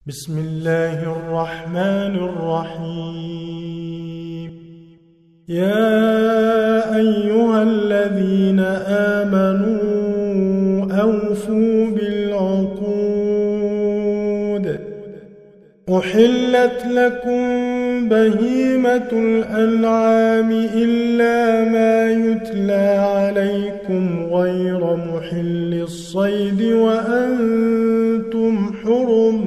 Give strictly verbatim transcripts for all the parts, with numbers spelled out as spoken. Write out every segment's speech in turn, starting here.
بسم الله الرحمن الرحيم. يا أيها الذين آمنوا أوفوا بالعقود. أحلت لكم بهيمة الأنعام إلا ما يتلى عليكم غير محل الصيد وأنتم حرم.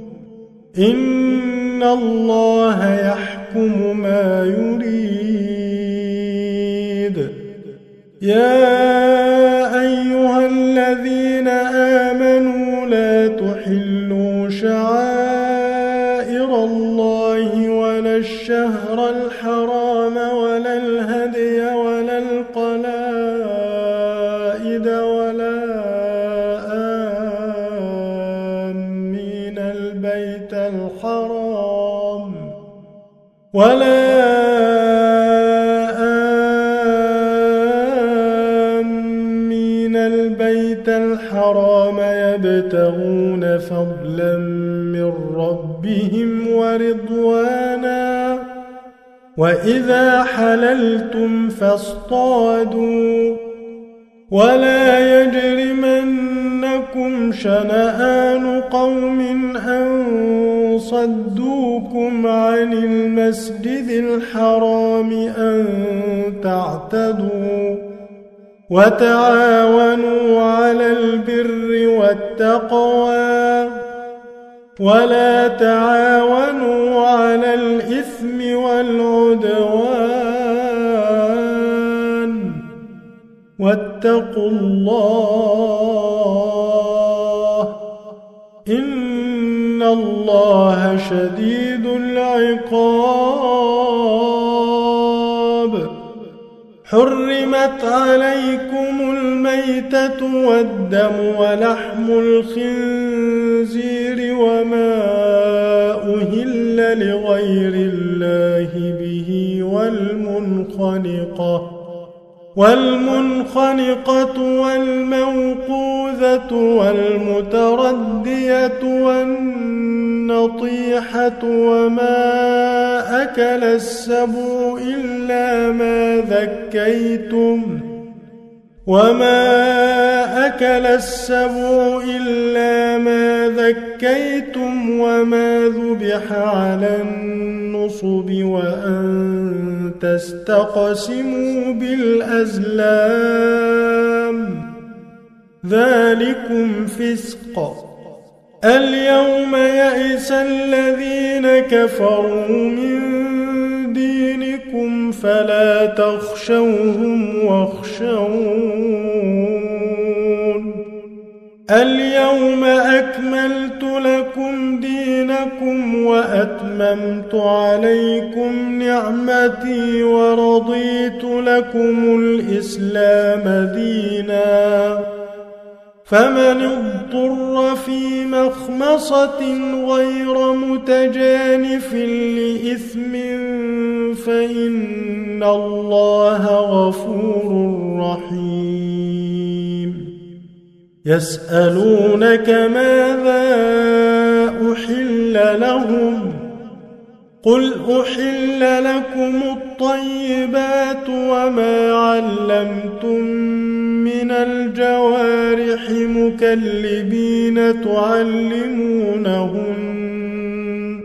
إن الله يحكم ما يريد. يا أيها الذين آمنوا لا تحلوا شعائر الله ولا الشهر الحرام ولا الهدي ولا القلائد ولا آمين البيت الحرام ولا آمين البيت الحرام يبتغون فضلا من ربهم ورضوانا. وإذا حللتم فاصطادوا ولا يجرمنكم شنآن قوم أن صدوكم عن المسجد الحرام أن تعتدوا. وتعاونوا على البر والتقوى ولا تعاونوا على الإثم والعدوان. واتقوا الله إن الله شديد العقاب. حرمت عليكم الميتة والدم ولحم الخنزير وما أهل لغير الله به والمنخنقة والمنخنقة والموقوذة والمتردية والنطيحة وما أكل السبع إلا ما ذكيتم وما أكل السبع إلا ما ذكيتم وما ذبح على النصب وأن تستقسموا بالأزلام ذلكم فسق. اليوم يئس الذين كفروا من دينكم فلا تخشوهم واخشون. اليوم أكملت لكم دينكم وأتممت عليكم نعمتي ورضيت لكم الإسلام دينا. فمن اضطر في مخمصة غير متجانف لإثم فإن الله غفور رحيم. يسألونك ماذا أحل لهم قل أحل لكم الطيبات وما علمتم من الجوارح مكلبين تعلمونهن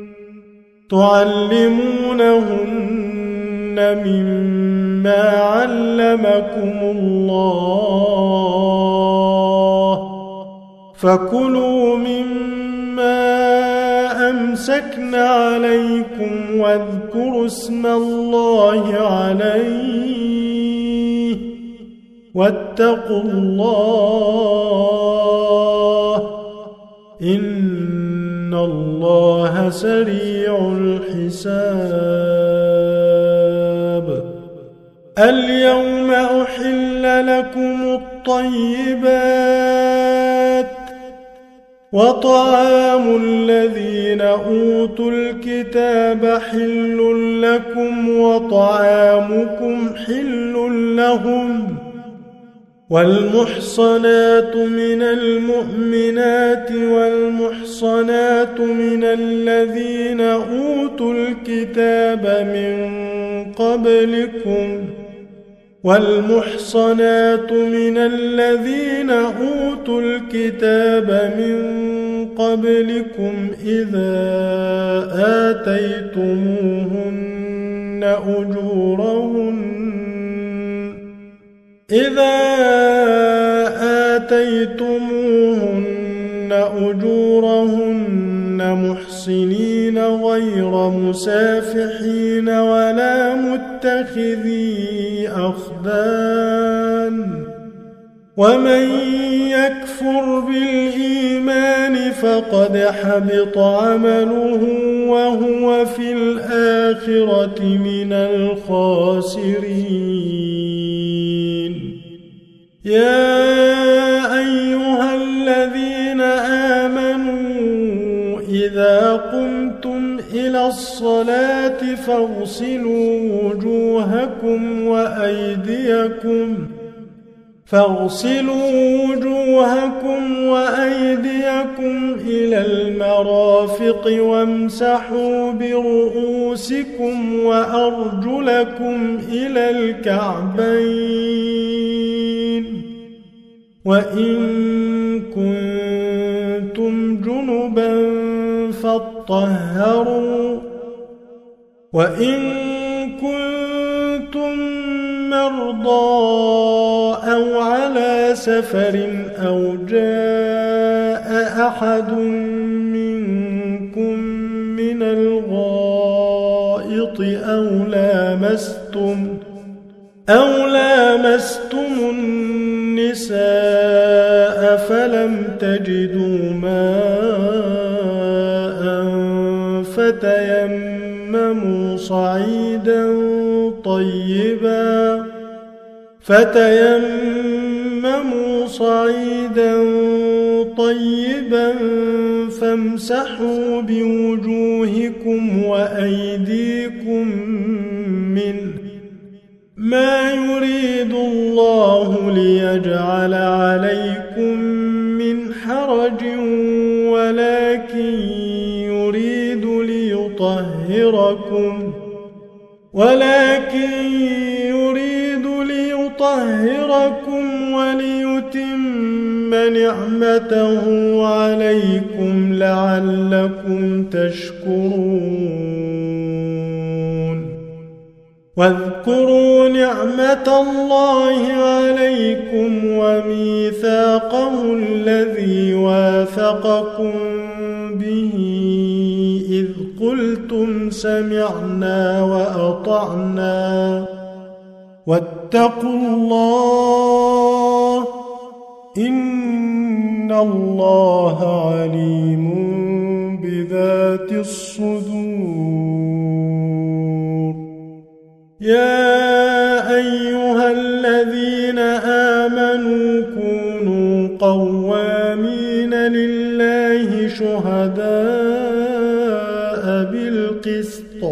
تعلمونهن مما علمكم الله فكلوا مما أمسكن عليكم واذكروا اسم الله عليه واتقوا الله إن الله سريع الحساب. اليوم أحل لكم الطيبات وطعام الذين أوتوا الكتاب حل لكم وطعامكم حل لهم والمحصنات من المؤمنات والمحصنات من الذين أوتوا الكتاب من قبلكم والمحصنات من الذين أوتوا الكتاب من قبلكم إذا آتيتموهن أجورهن إذا آتيتموهن أجورهن محصنين غير مسافحين ولا متخذي أخدان ومن يكفر بالإيمان فقد حبط عمله وهو في الآخرة من الخاسرين يا أيها الذين آمنوا إذا قمتم إلى الصلاة فاغسلوا وجوهكم وأيديكم فاغسلوا وجوهكم وأيديكم إلى المرافق وامسحوا برؤوسكم وأرجلكم إلى الكعبين وإن كنتم جنبا فاطهروا وإن كنتم مرضى أو على سفر أو جاء أحد منكم من الغائط أو لامستم أو لامستم النساء فلم تجدوا ماء فتيمموا صعيدا طيبا فتيمموا صعيدا طيبا فامسحوا بوجوهكم وأيديكم منه ما يريد الله ليجعل عليكم من حرج ولكن يريد ليطهركم ولكن يريد ليطهركم وليتم نعمته عليكم لعلكم تشكرون واذكروا نعمة الله عليكم وميثاقه الذي واثقكم به إذ قلتم سمعنا وأطعنا واتقوا الله إن الله عليم بذات الصدور يا أيها الذين آمنوا كونوا قوامين لله شهداء بالقسط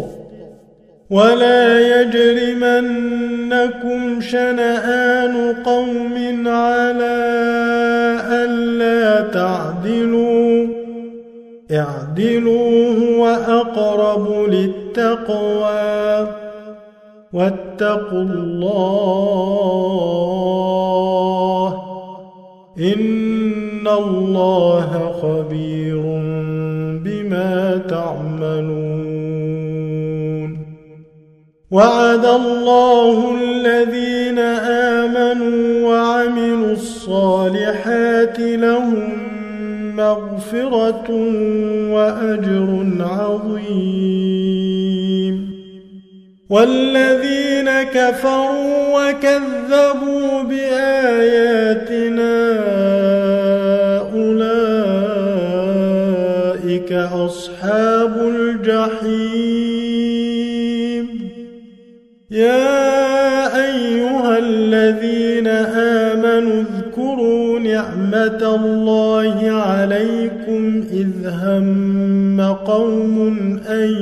ولا يجرمنكم شنآن قوم على ألا تعدلوا اعدلوا هو أقرب للتقوى واتقوا الله إن الله خبير بما تعملون وعد الله الذين آمنوا وعملوا الصالحات لهم مغفرة وأجر عظيم والذين كفروا وكذبوا بآياتنا أولئك أصحاب الجحيم يا أيها الذين آمنوا اذكروا نعمة الله عليكم إذ هم قوم أن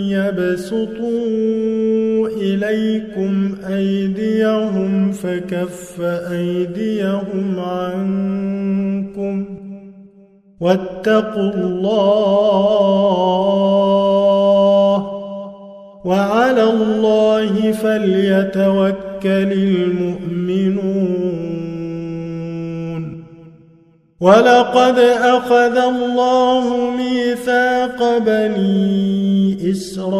يبسطوا إليكم أيديهم فكف أيديهم عنكم واتقوا الله وعلى الله فليتوكل المؤمنون. ولقد أخذ الله ميثاق بني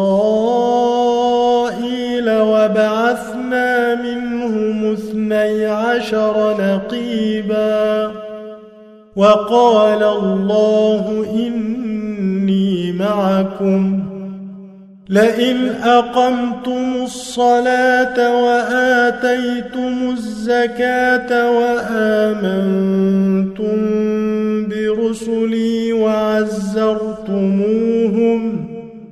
إسرائيل وبعثنا منهم اثني عشر نقيبا وقال الله إني معكم لئن أقمتم الصلاة وآتيتم الزكاة وآمنتم برسلي وعزرتموهم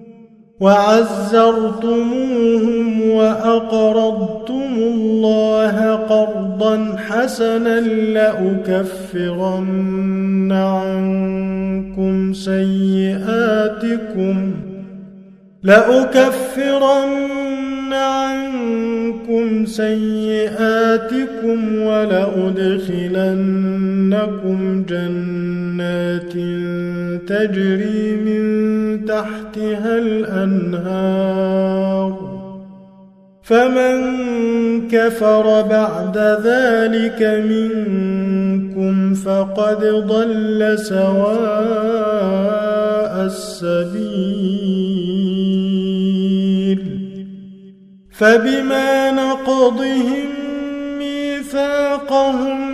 وعزرتموهم وأقرضتم الله قرضا حسنا لأكفرن عنكم سيئاتكم لأكفرن عنكم سيئاتكم ولأدخلنكم جنات تجري من تحتها الأنهار فمن كفر بعد ذلك منكم فقد ضل سواء السبيل. فبما نقضهم ميثاقهم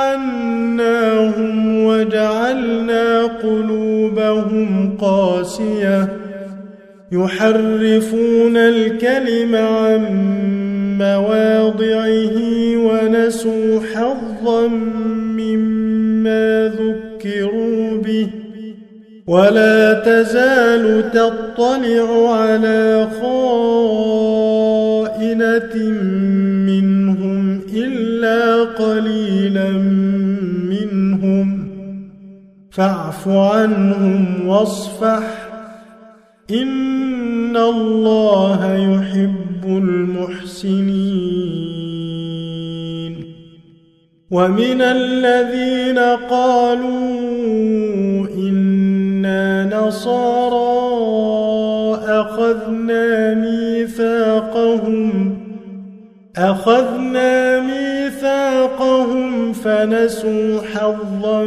لعناهم وجعلنا قلوبهم قاسية يحرفون الكلم عن مواضعه ونسوا حظا مما ذكروا به ولا تزال تطلع على خائنة منهم إلا قليلا منهم فاعف عنهم واصفح إن الله يحب المحسنين. ومن الذين قالوا إنا نصارى أخذنا ميثاقهم أخذنا ميثاقهم فنسوا حظا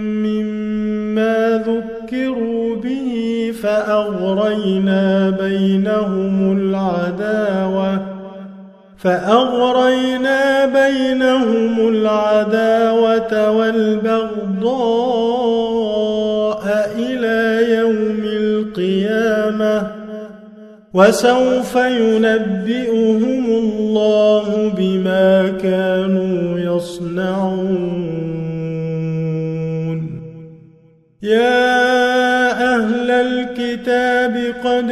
مما ذكروا به فأغرينا بينهم العداوة فأغرينا بينهم العداوة والبغضاء إلى يوم القيامة وسوف ينبئهم الله بما كانوا يصنعون. يا أهل الكتاب قد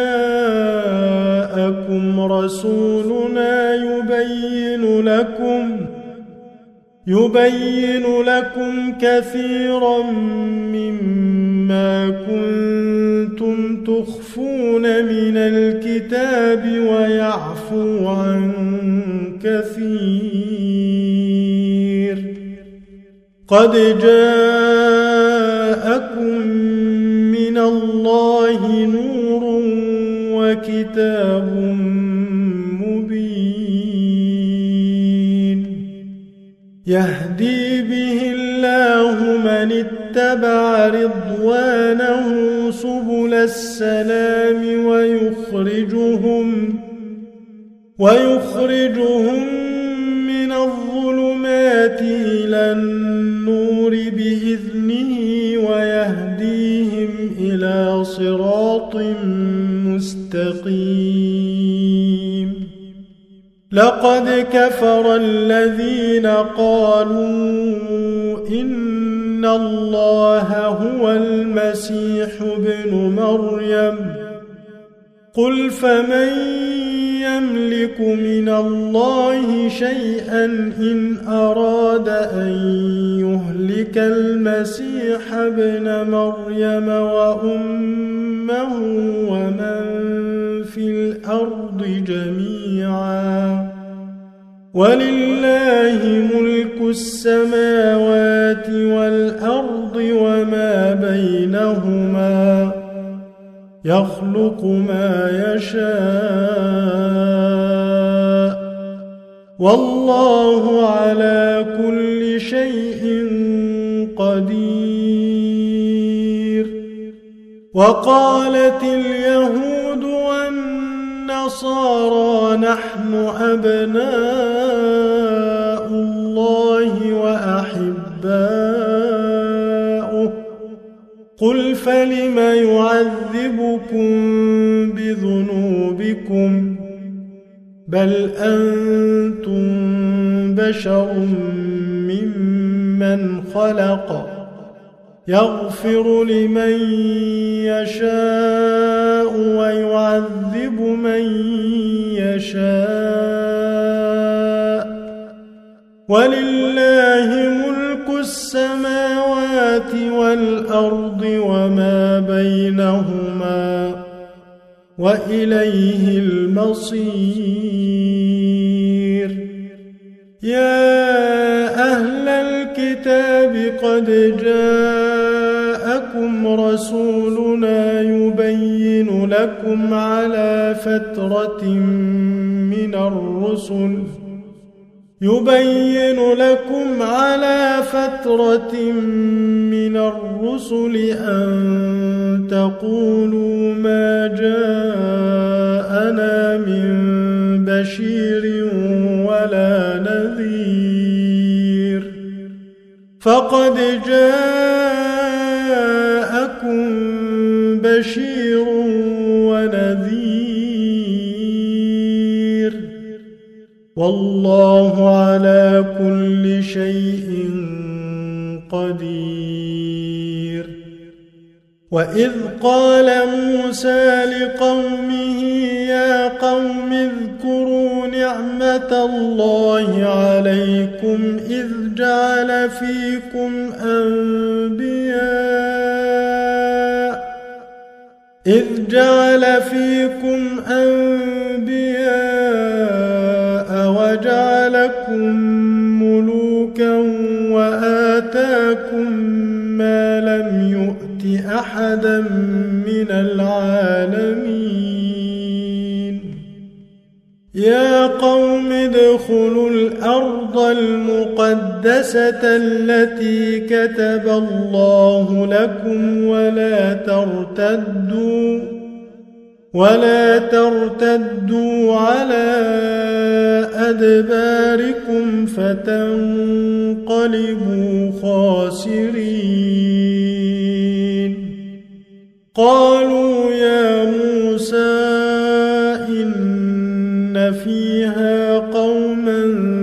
جاءكم رسولنا يبين لكم يبين لكم كثيرا مما كنتم تخفون من الكتاب ويعفو عن كثير. قد جاءكم من الله نور وكتاب مبين يهدي به الله من اتبع رضوانه سبل السلام ويخرجهم ويخرجهم من الظلمات إلى النور بإذنه ويهديهم إلى صراط مستقيم. لقد كفر الذين قالوا إن الله هو المسيح ابن مريم قل فمن يملك من الله شيئا إن أراد أن يهلك المسيح ابن مريم وأمه ومن في الأرض جميعا ولله ملك السماوات والأرض وما بينهما يخلق ما يشاء والله على كل شيء قدير. وقالت اليهود والنصارى نحن أبناء الله وأحباؤه قل فلم يعذبكم بذنوبكم بل أنتم بشر ممن خلق يغفر لمن يشاء ويعذب من يشاء ولله ملك السماوات والأرض وما بينهما وإليه المصير. يا أهل الكتاب قد جاءكم رسولنا يبين لكم على فترة من الرسل يبين لكم على فترة من الرسل أن تقولوا ما جاءنا من بشير ولا نذير فقد جاءكم بشير ونذير والله على كل شيء قدير. وإذ قال موسى لقومه يا قوم اذكروا نعمة الله عليكم إذ جعل فيكم أنبياء إذ جعل فيكم أنبياء وجعلكم ملوكا وآتاكم ما لم يؤت أحدا من العالمين. يا قوم ادخلوا الأرض المقدسة التي كتب الله لكم ولا ترتدوا ولا ترتدوا على أدباركم فتنقلبوا خاسرين. قالوا يا موسى إن فيها قوما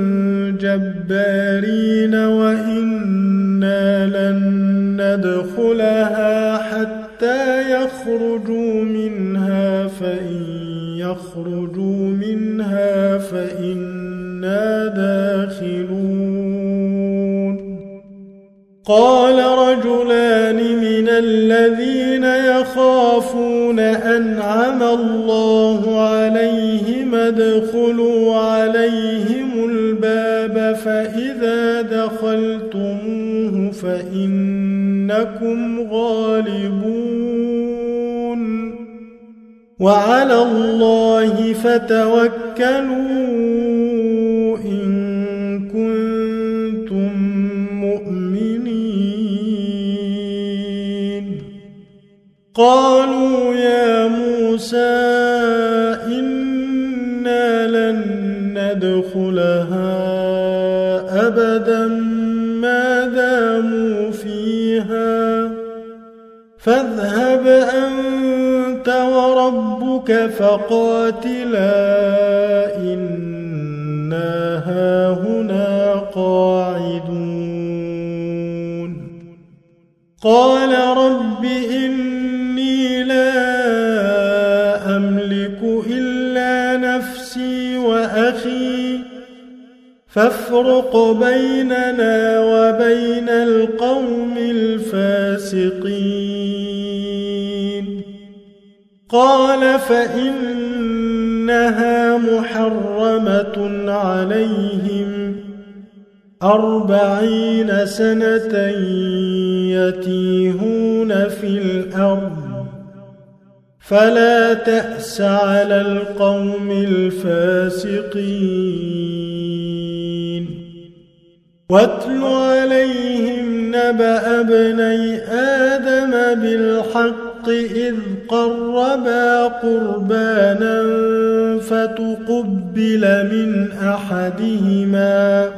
جبارين وإنا لن ندخلها حتى يخرجوا منها فإن يخرجوا منها فإنا داخلون. قال رجلان من الذين يخافون أنعم الله عليهم ادخلوا عليهم الباب فإذا دخلتموه فإنكم غالبون وعلى الله فتوكلوا إن كنتم مؤمنين. قالوا يا موسى إنا لن ندخلها أبدا ما داموا فيها فاذهب أنت وربك فقاتلا إنا هاهنا قاعدون. قال رب إني لا أملك إلا نفسي فافرق بيننا وبين القوم الفاسقين قال فإنها محرمة عليهم أربعين سنة يتيهون في الأرض فلا تأس على القوم الفاسقين واتل عليهم نبأ ابني آدم بالحق إذ قربا قربانا فتقبل من أحدهما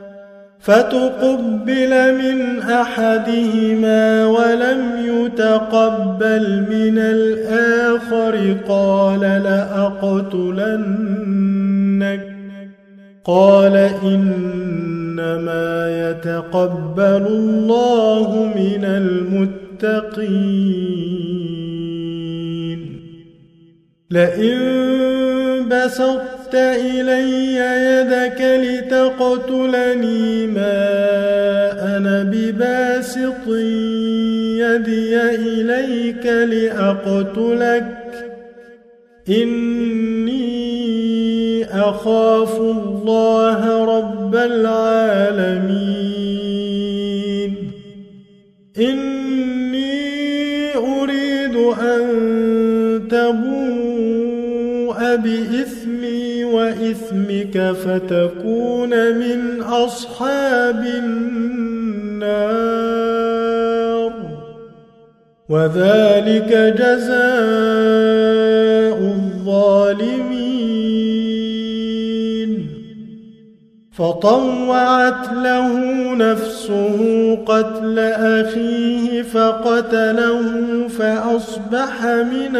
فتقبل من أحدهما ولم يتقبل من الآخر قال لأقتلنك قال إنما يتقبل الله من المتقين لئن بسطت إلي يدك لتقتلني ما أنا بباسط يدي إليك لأقتلك إني أخاف الله رب العالمين إني أريد أن تبوء بإثمي وإثمك فتكون من أصحاب النار وذلك جزاء الظالمين فطوعت له نفسه قتل أخيه فقتله فأصبح من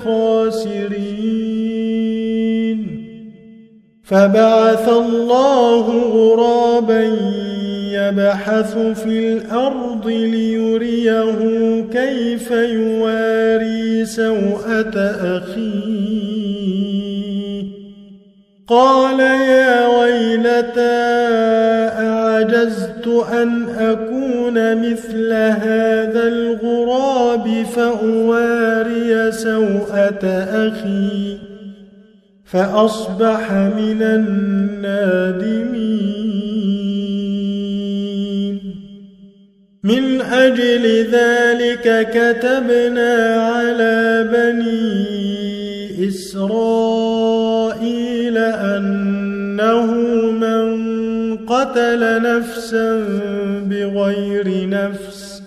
الخاسرين فبعث الله غرابا يبحث في الأرض ليريه كيف يواري سوءة أخيه قال يا ويلتى أعجزت أن أكون مثل هذا الغراب فأواري سوءة أخي فأصبح من النادمين من أجل ذلك كتبنا على بني إسرائيل أنه من قتل نفسا بغير نفس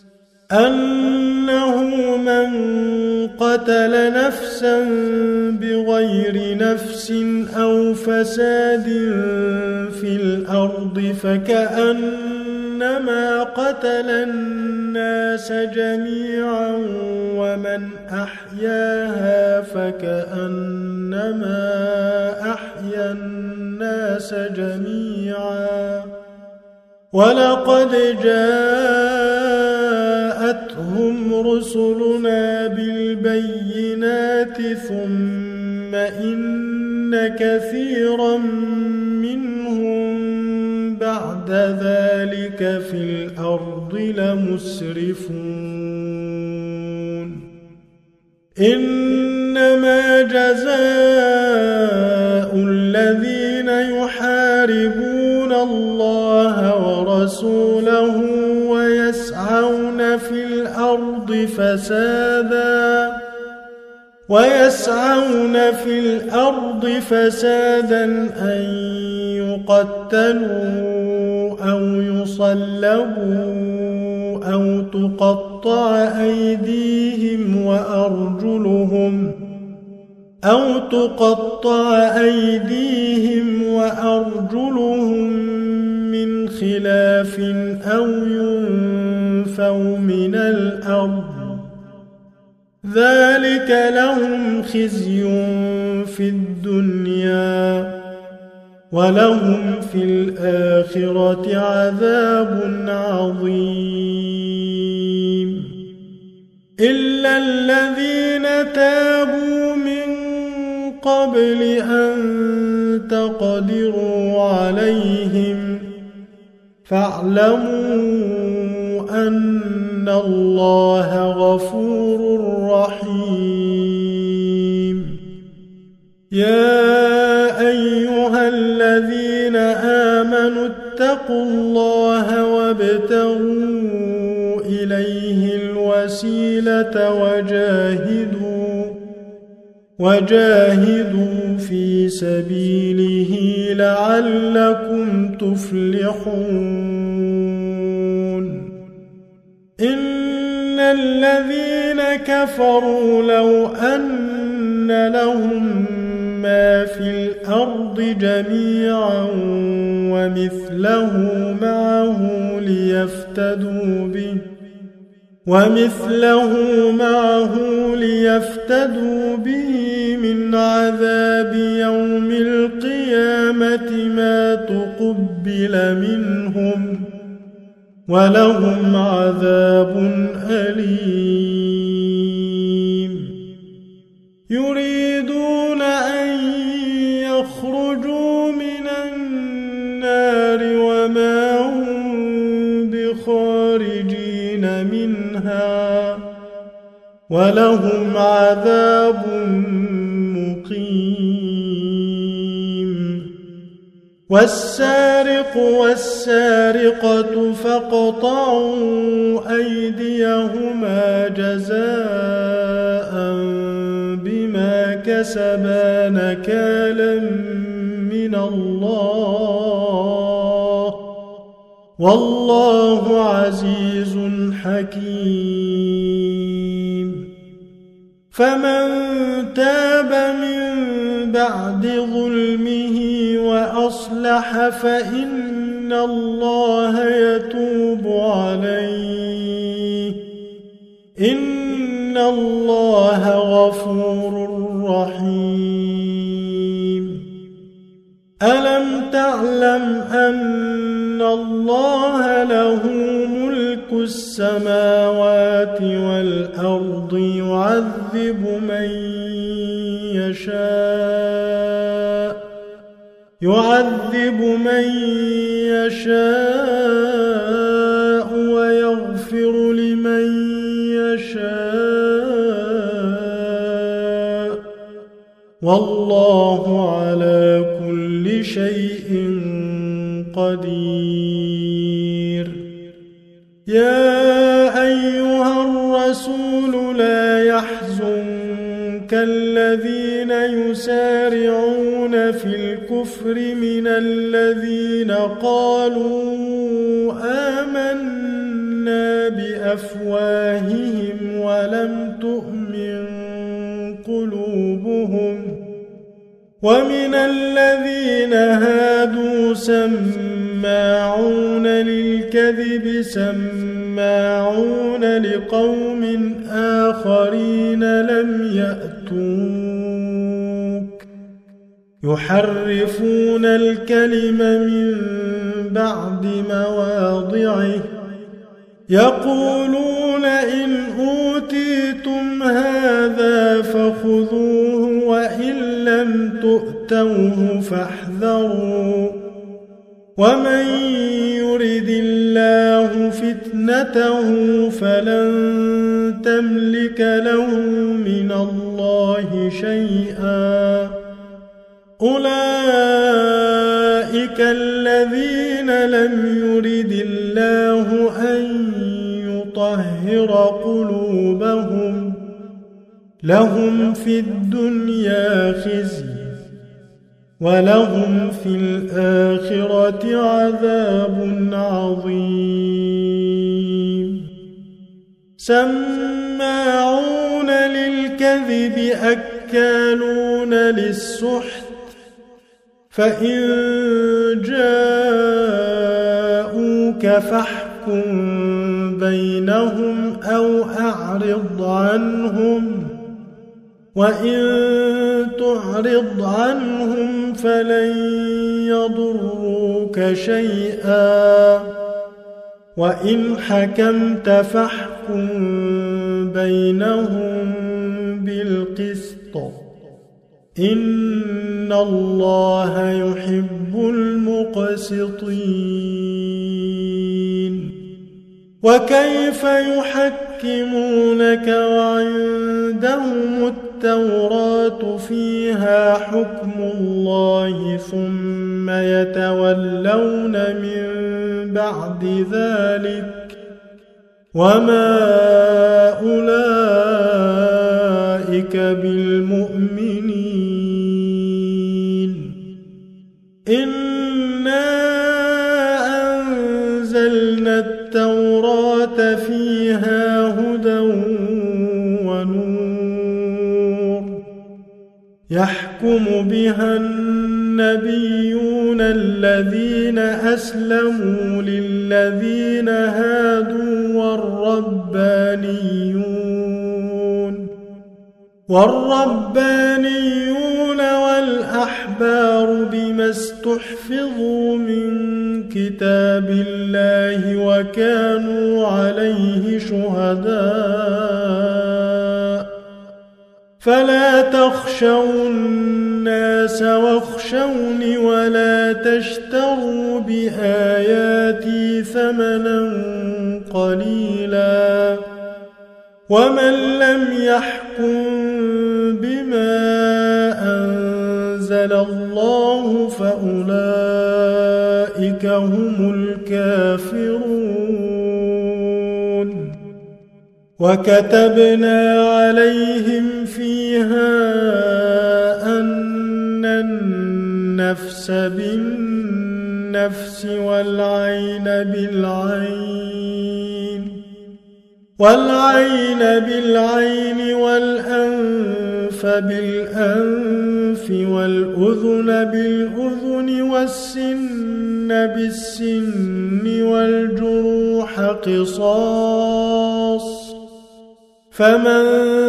أنه من قتل نفسا بغير نفس أو فساد في الأرض فكأنما قتل الناس جميعا ومن أحياها فكأنما أحيا الناس جميعا ولقد جاءتهم رسلنا بالبينات ثم إن كثيرا منهم بعد ذلك في الأرض لمسرفون إنما جزاء الذين يحاربون الله ورسوله ويسعون في الأرض فسادا ويسعون في الأرض فسادا أن يقتلوا أو يصلبوا أو تقطع أيديهم وأرجلهم أو تقطع أيديهم وأرجلهم من خلاف أو ينفوا من الأرض ذلك لهم خزي في الدنيا ولهم في الآخرة عذاب عظيم إلا الذين تابوا من قبل أن تقدروا عليهم فاعلموا أن الله غفور رحيم. يا أيها الذين آمنوا اتقوا الله وابتغوا إليه الوسيلة وجاهدوا وجاهدوا في سبيله لعلكم تفلحون. إن الذين كفروا لو أن لهم ما في الأرض جميعا ومثله معه ليفتدوا به ومثله معه ليفتدوا به من عذاب يوم القيامة ما تقبل منهم ولهم عذاب أليم. يريدون أن يخرجوا من النار وما هم بخارجين منها ولهم عذاب مقيم. والسارق والسارقة فاقطعوا أيديهما جزاء بما كسبا نكالا من الله والله عزيز حكيم. فمن تاب من بعد ظلمه وأصلح فإن الله يتوب عليه إن الله غفور رحيم. ألم تعلم أن الله له ملك السماوات والأرض يعذب من يشاء يعذب من يشاء ويغفر لمن يشاء والله على كل شيء قدير. يا أيها الرسول لا يحزنك الذين يسارعون في الكفر من الذين قالوا آمنا بأفواههم ولم تؤمن قلوبهم ومن الذين هادوا سماعون للكذب سماعون لقوم آخرين لم يأتوك يحرفون الكلم من بعد مواضعه يقولون إن أوتيتم هذا فخذوه وإن لم تؤتوه فاحذروا ومن يرد الله فتنته فلن تملك له من الله شيئا. أولئك الذين لم يرد الله أن يطهر قلوبهم لهم في الدنيا خزي ولهم في الآخرة عذاب عظيم. سماعون للكذب أكالون للسحت فإن جاءوك فاحكم بينهم أو أعرض عنهم وإن تعرض عنهم فلن يضروك شيئا وإن حكمت فاحكم بينهم بالقسط إن الله يحب المقسطين. وكيف يحكمونك وعندهم التوراة فيها حكم الله ثم يتولون من بعد ذلك وما أولئك بالمؤمنين إنا أنزلنا التوراة فيها هدى ونور يحكم بها النبيون الذين أسلموا للذين هادوا والربانيون والربانيون والأحبار بما استحفظوا من كتاب الله وكانوا عليه شهداء فلا تخشوا الناس واخشوني ولا تشتروا بآياتي ثمنا قليلا ومن لم يحكم بما أنزل الله فأولئك هم الكافرون وكتبنا عليهم فيها أن النفس بالنفس والعين بالعين والعين بالعين والأنف بالأنف والأذن بالأذن والسن بالسن والجروح قصاص فمن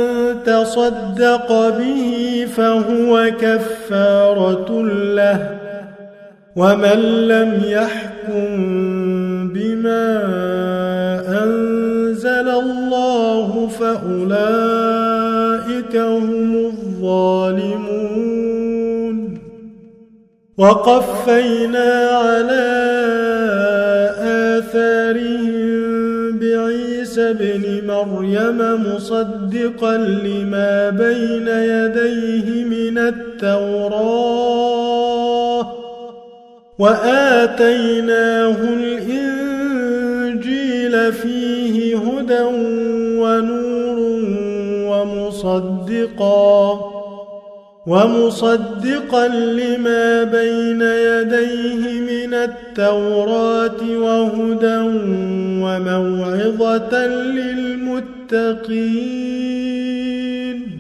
تصدق به فهو كفارة له ومن لم يحكم بما أنزل الله فأولئك هم الظالمون وقفينا على آثارهم بعيسى ابن مريم مصدقا لما بين يديه من التوراة وآتيناه الإنجيل فيه هدى ونور ومصدقا ومصدقا لما بين يديه من التوراة وهدى وموعظة للمتقين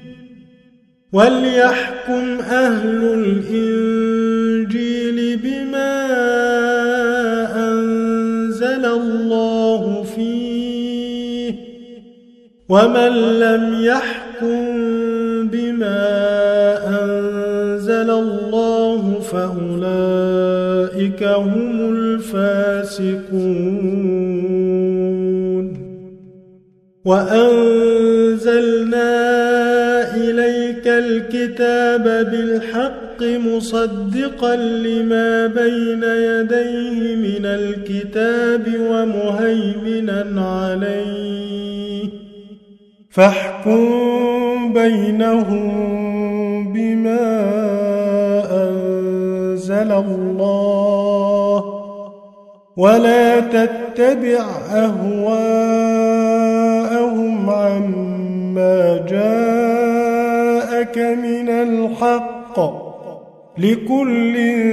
وليحكم أهل الإنجيل بما أنزل الله فيه ومن لم يحكم بما أنزل الله فأولئك هم الفاسقون وأنزلنا إليك الكتاب بالحق مصدقا لما بين يديه من الكتاب ومهيمنا عليه فاحكم بينهم بما أنزل الله ولا تتبع أهواءهم عما جاءك من الحق لكل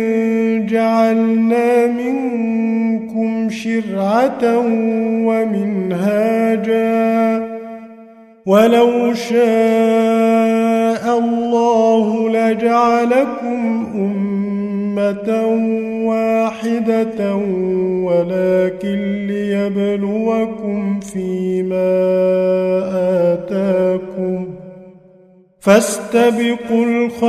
جعلنا منكم شرعة ومنهاجا ولو شاء الله لجعلكم أمة واحدة ولكن ليبلوكم فيما آتاكم فاستبقوا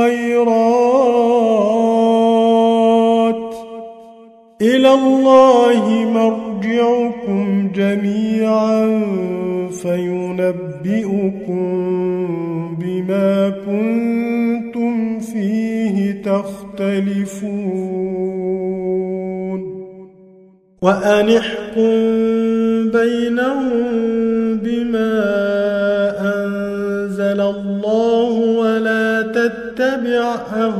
الخيرات إلى الله مرجعكم جميعا فينبئكم بما كنتم فيه تختلفون وأن احكم بينهم بما أنزل الله ولا تتبع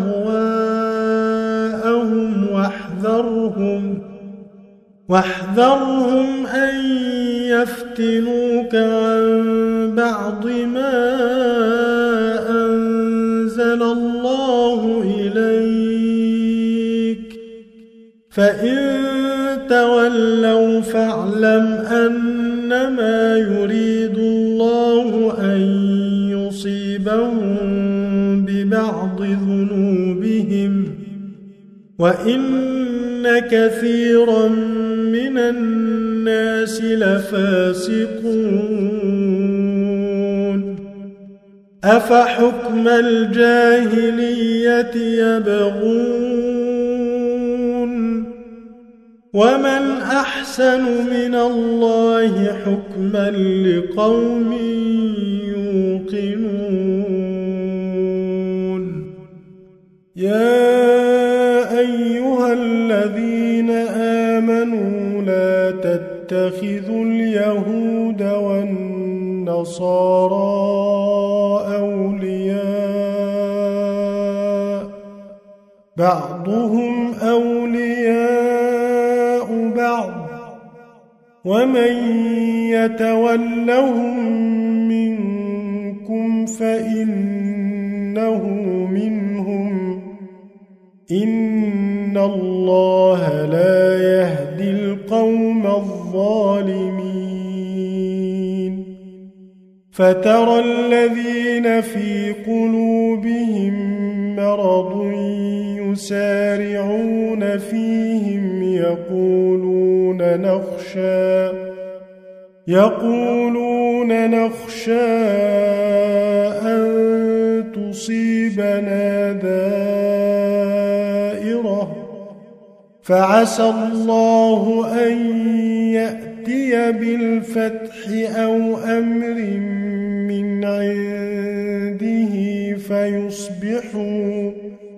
أهواءهم واحذرهم واحذرهم أن يفتنوك عن بعض ما أنزل الله إليك فإن تولوا فاعلم أنما يريد الله أن يصيبهم ببعض ذنوبهم وإن كثيرا من الناس لفاسقون أفحكم الجاهلية يبغون ومن أحسن من الله حكما لقوم يوقنون يا أيها الذين آمنوا لا تتخذوا اليهود والنصارى أولياء بعضهم أولياء بعض ومن يتولهم منكم فإنه منهم إن الله لا يهدي القوم الظالمين فترى الذين في قلوبهم مرض يسارعون فيهم يقولون نخشى يقولون نخشى أن تصيبنا دائرة فعسى الله أن يأتي بالفتح أو أمر من عنده فيصبحوا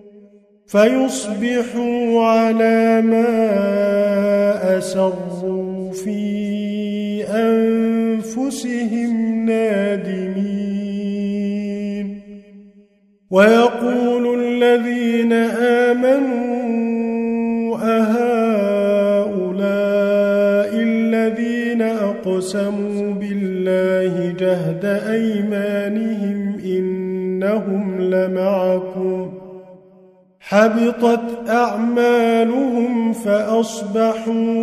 فيصبحوا على ما أسروا في أنفسهم نادمين ويقول الذين آمنوا أهؤلاء الذين أقسموا بالله جهد أيمانهم إنهم لمعكم حبطت أعمالهم فأصبحوا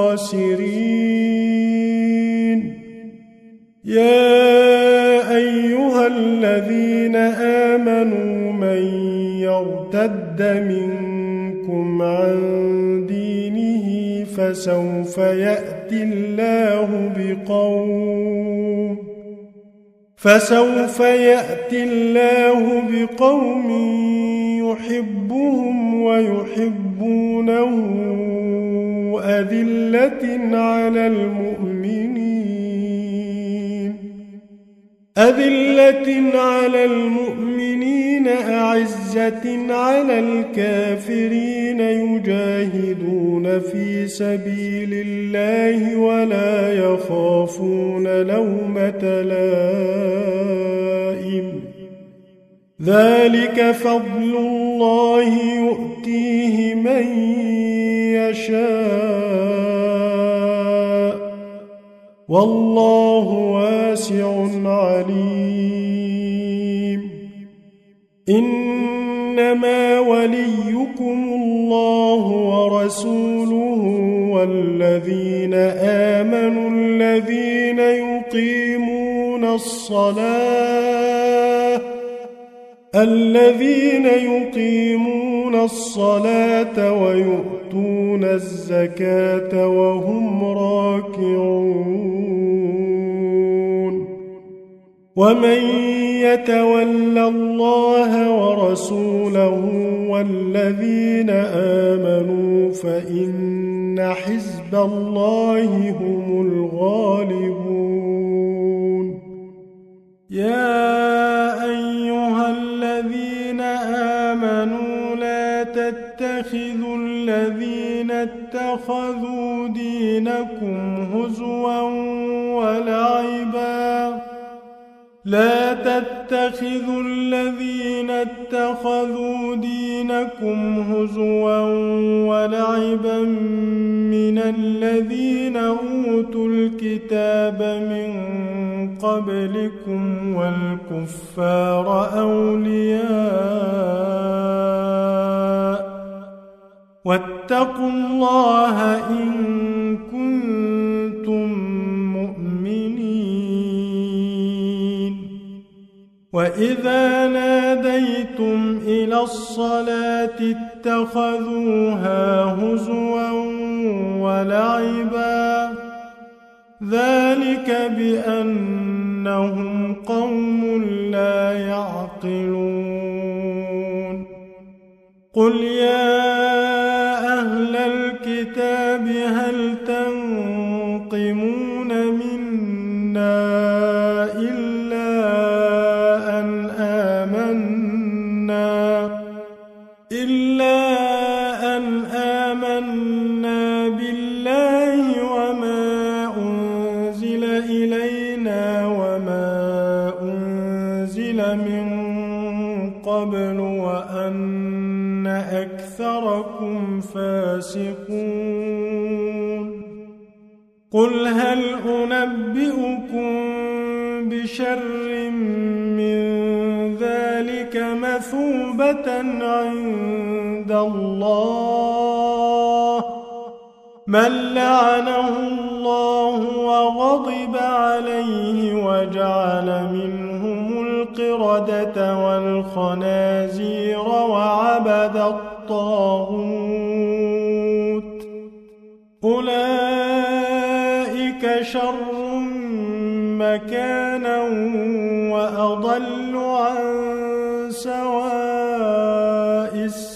خاسرين يا أيها الذين آمنوا من يرتد منكم عن دينه فسوف يأتي الله بقوم فسوف يأتي الله بقوم يحبهم ويحبونه أذلة على المؤمنين أذلة على المؤمنين أعزة على الكافرين يجاهدون في سبيل الله ولا يخافون لومة لائم ذلك فضل الله يؤتيه من يشاء والله واسع عليم إنما وليكم الله ورسوله والذين آمنوا الذين يقيمون الصلاة الذين يقيمون الصلاة ويؤتون الزكاة وهم راكعون ومن يتول الله ورسوله والذين آمنوا فإن حزب الله هم الغالبون يا أيها الذين آمنوا لا تتخذوا الذين اتخذوا دينكم هزوا تتخذوا الذين اتخذوا دينكم هزوا ولعبا من الذين أوتوا الكتاب من قبلكم والكفار أولياء واتقوا الله إن كنتم مؤمنين. وإذا ناديتم إلى الصلاة اتخذوها هزوا ولعبا ذلك بأنهم قوم لا يعقلون. قل يا أهل الكتاب هل تنقمون منا إلا أن آمنا إلا أن آمنا بالله وما أنزل إلينا وما أنزل من قبل وأن أكثركم فاسقون. قل هل أنبئكم بشر من ذلك مثوبة عند الله من لعنه الله وغضب عليه وجعل منهم القردة والخنازير وعبد الطاغوت أولئك شر مكانا وأضل عن سواء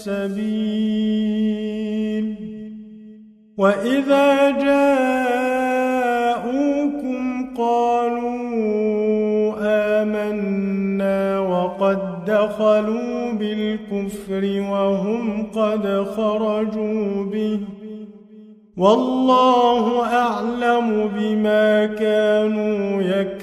السبيل. وإذا جاءوكم قالوا آمنا وقد دخلوا بالكفر وهم قد خرجوا به والله أعلم بما كانوا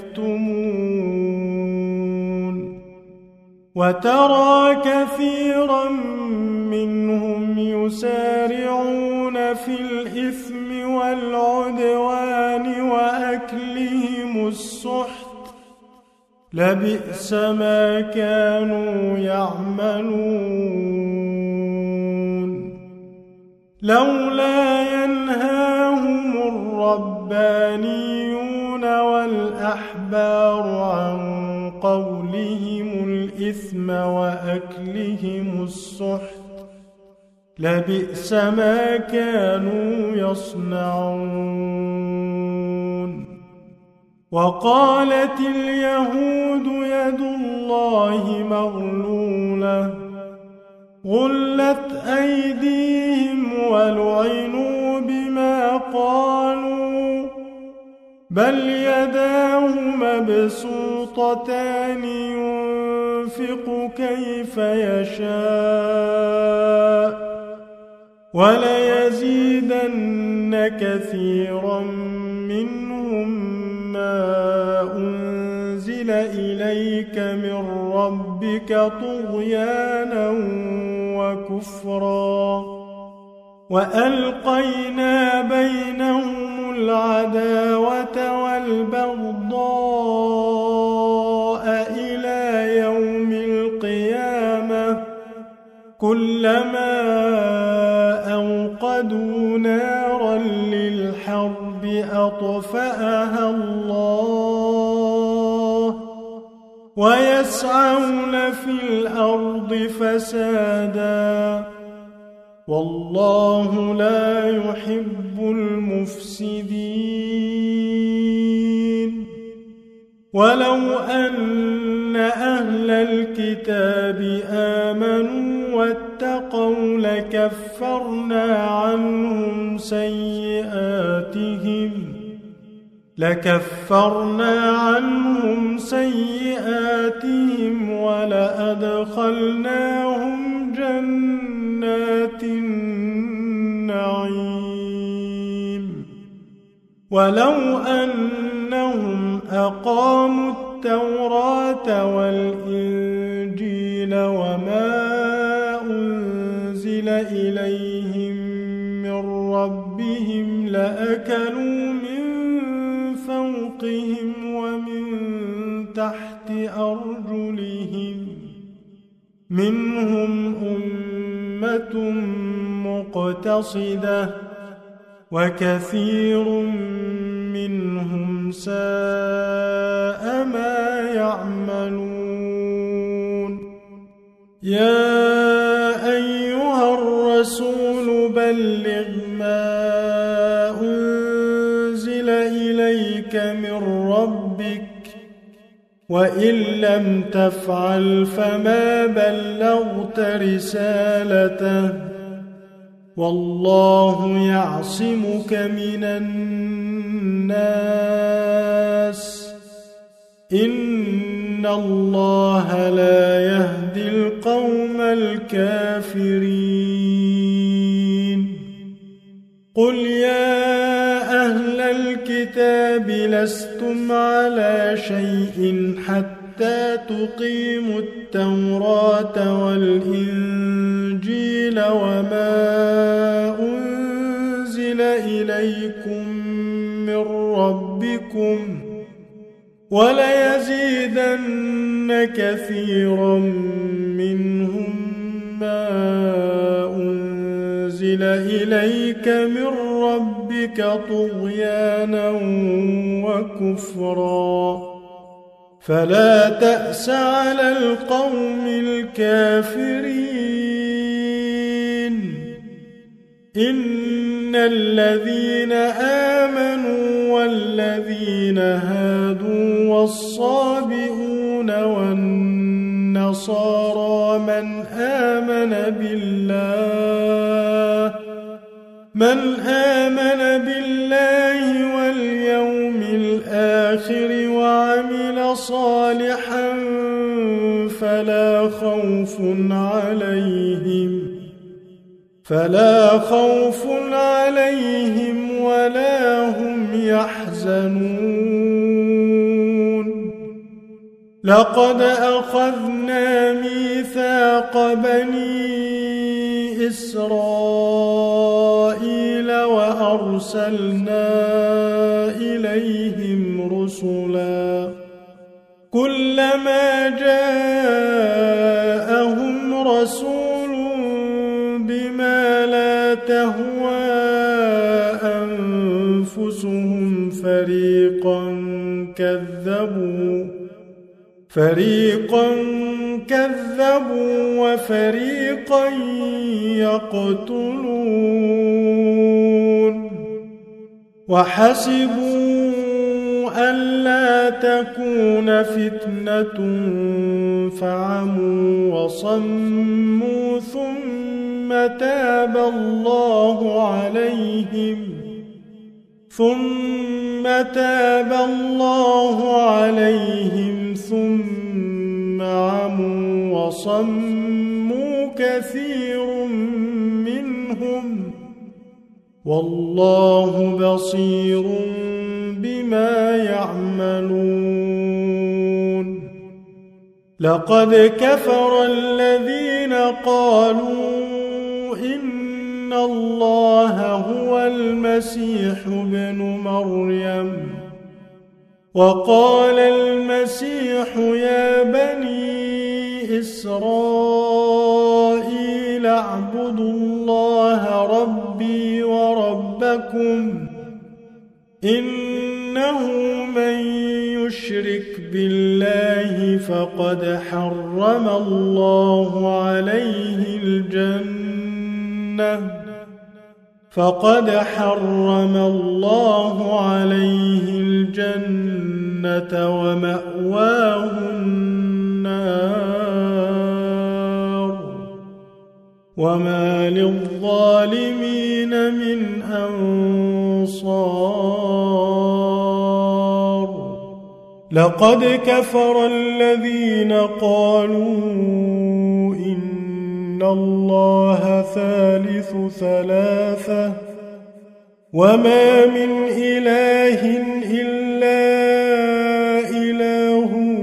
يكتمون. وترى كثيرا منهم يسارعون في الإثم والعدوان وأكلهم السحت لبئس ما كانوا يعملون. لولا ينهاهم الربانيون والأحبار عن قولهم الإثم وأكلهم السحت لبئس ما كانوا يصنعون. وقالت اليهود يد الله مغلولة غلت أيديهم ولعنوا بما قالوا بل يداه مبسوطتان ينفق كيف يشاء وليزيدن كثيرا منهم ما أنزل إليك من ربك طغيانا وكفرا وألقينا بينهم العداوة والبغضاء إلى يوم القيامة كلما أوقدوا نارا للحرب أطفأها الله ويسعون في الأرض فسادا والله لا يحب المفسدين. ولو أن أهل الكتاب آمنوا واتقوا لكفرنا عنهم سيئاتهم لكفرنا عنهم سيئاتهم ولأدخلناهم جنات النعيم. ولو أنهم أقاموا التوراة والإنجيل وما أنزل إليهم من ربهم لأكلوا من فوقهم ومن تحت أرجلهم منهم أمة مقتصدة وكثير منهم ساء ما يعملون يا أيها الرسول بلغ ما أنزل إليك من ربك وإن لم تفعل فما بلغت رسالته والله يعصمك من الناس إن الله لا يهدي القوم الكافرين قل يا أهل الكتاب لستم على شيء حتى تقيموا التوراة والإنجيل وما أنزل إليكم من ربكم وليزيدن كثيرا منهم ما أنزل إليك من ربك طغيانا وكفرا فلا تأس على القوم الكافرين إن الذين آمنوا والذين هادوا والصابئون والنصارى من آمن بالله من آمن بالله واليوم الآخر وعمل صالحا فلا خوف عليهم فلا خوف عليهم ولا هم يحزنون لقد أخذنا ميثاق بني إسرائيل وأرسلنا إليهم رسلا كلما جاءهم رسول بما لا تهوى أنفسهم فريقا كذبوا فريقا كذبوا وفريقا يقتلون وحسبوا ألا تكون فتنة فعموا وصموا ثم تاب الله عليهم ثم تاب الله عليهم ثم عموا وصموا كثير منهم والله بصير بما يعملون لقد كفر الذين قالوا إن الله هو المسيح ابن مريم وقال المسيح يا بني إسرائيل اعبدوا الله ربي وربكم إنه من يشرك بالله فقد حرم الله عليه الجنة فقد حرم الله عليه الجنة ومأواه النار وما للظالمين من أنصار لقد كفر الذين قالوا إن الله ثالث ثلاثة وما من إله إلا إله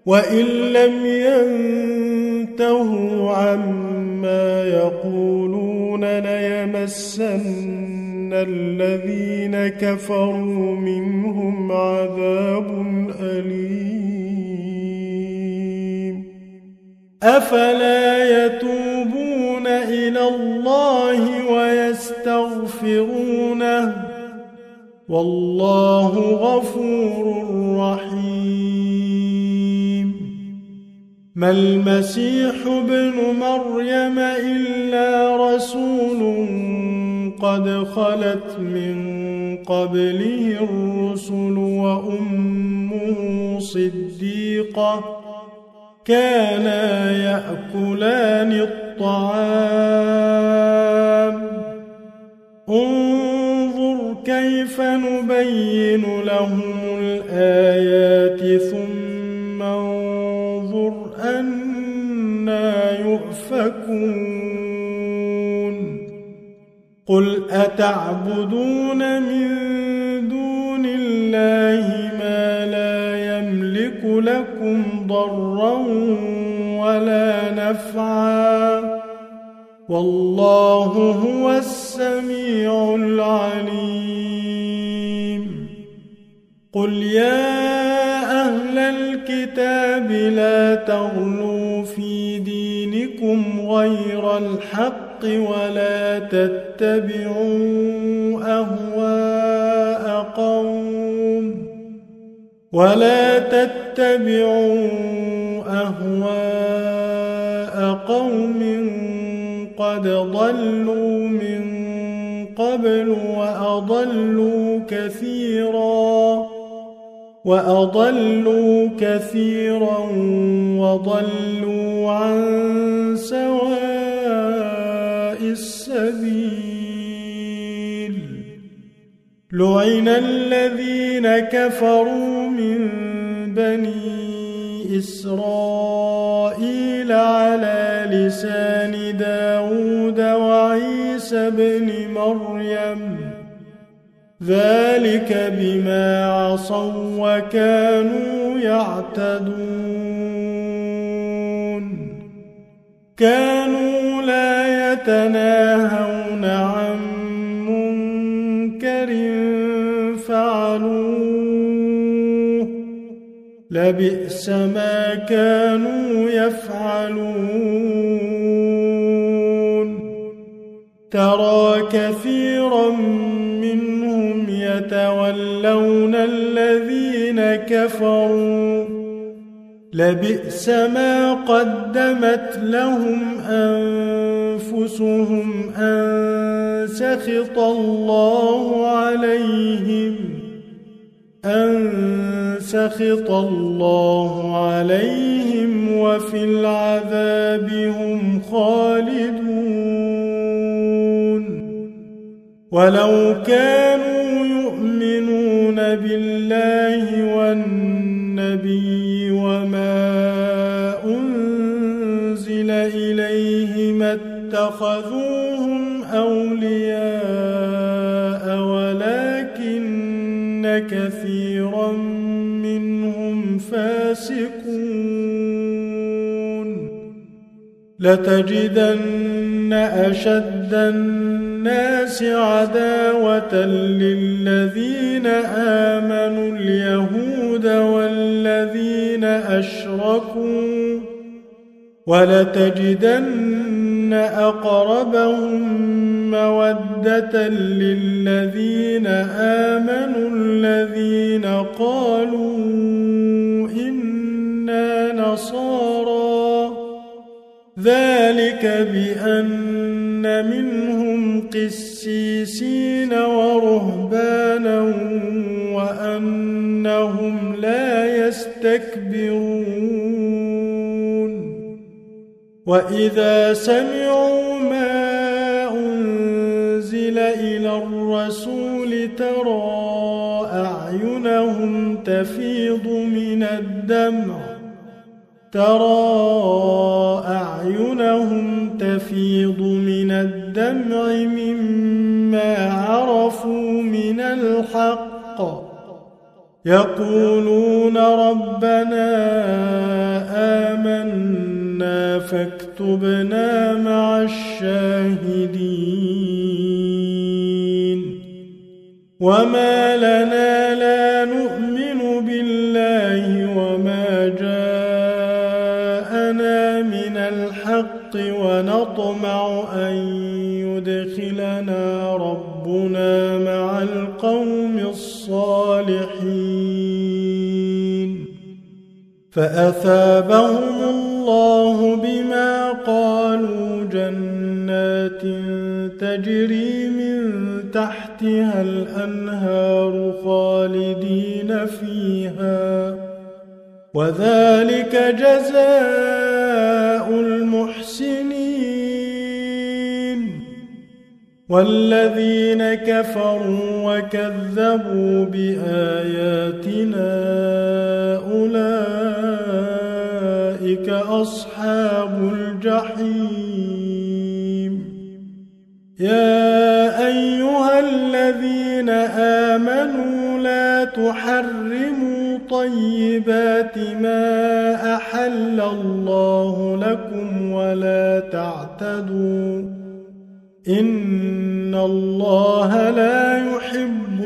وإن لم ينتهوا عما يقولون ليمسن الذين كفروا منهم عذاب أليم أفلا يتوبون إلى الله ويستغفرونه والله غفور رحيم ما المسيح ابن مريم إلا رسول قد خلت من قبله الرسل وأمه صديقة كانا يأكلان الطعام انظر كيف نبين لهم الآيات ثم انظر أنى يؤفكون قل أتعبدون من دون الله ما لا يملك لكم ضرا ولا نفعا والله هو السميع العليم قل يا أهل الكتاب لا تغلوا في دينكم غير الحق ولا تتبعوا أهواء قوم ولا تتبعوا أهواء قوم قد ضلوا من قبل وأضلوا كثيرا وأضلوا كثيرا وضلوا عن سواء السبيل لعن الذين كفروا من بني إسرائيل على لسان داود وعيسى بن مريم ذلك بما عصوا وكانوا يعتدون كانوا لا يتناهون عن منكر فعلوه لبئس ما كانوا يفعلون ترى كثيرا منهم يتولون الذين كفروا لبئس ما قدمت لهم أنفسهم أن سخط الله عليهم أن سخط الله عليهم وفي العذاب هم خالدون ولو كانوا يؤمنون بالله والنبي وما أنزل إليه ما اتخذوهم أولياء ولكن كثيرا منهم فاسقون لتجدن أشد الناس عداوة للذين آمنوا اليهود والذين أشركوا ولتجدن أقربهم مودة للذين آمنوا الذين قالوا إنا نصارى ذلك بأن منهم قسيسين ورهبانا وأنهم لا يستكبرون وإذا سمعوا ما أنزل إلى الرسول ترى أعينهم تفيض من الدمع ترى أعينهم تفيض من الدمع مما عرفوا من الحق يقولون ربنا فاكتبنا مع الشاهدين وما لنا لا نؤمن بالله وما جاءنا من الحق ونطمع أن يدخلنا ربنا مع القوم الصالحين فأثابهم الله بما قالوا جنات تجري من تحتها الأنهار خالدين فيها وذلك جزاء المحسنين والذين كفروا وكذبوا بآياتنا أولئك أصحاب الجحيم يا أيها الذين آمنوا لا تحرموا طيبات ما أحل الله لكم ولا تعتدوا إن الله لا يحب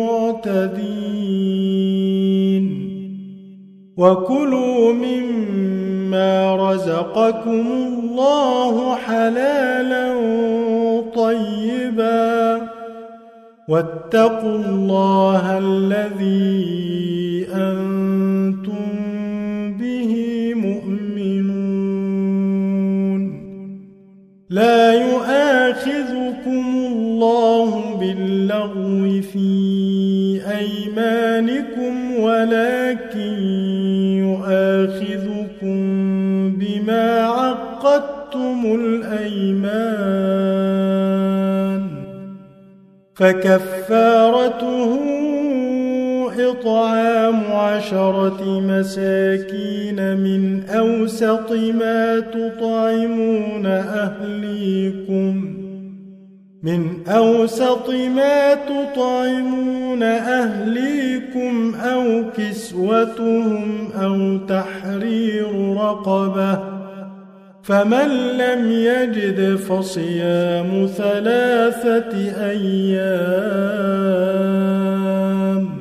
المعتدين وكلوا مما رزقكم الله حلالا طيبا واتقوا الله الذي أنتم به مؤمنون لا يؤاخذكم الله باللغو في أيمانكم ولكن يؤاخذكم بما عقدتم الأيمان فكفارته إطعام عشرة مساكين من أوسط ما تطعمون أهليكم من أوسط ما تطعمون أهليكم أو كسوتهم أو تحرير رقبة فمن لم يجد فصيام ثلاثة أيام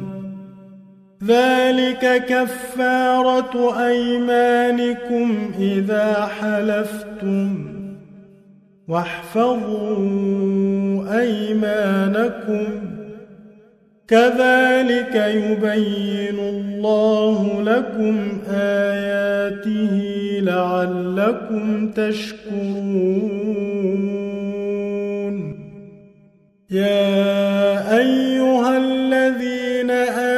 ذلك كفارة أيمانكم إذا حلفتم واحفظوا أيمانكم كذلك يبين الله لكم آياته لعلكم تشكرون يا أيها الذين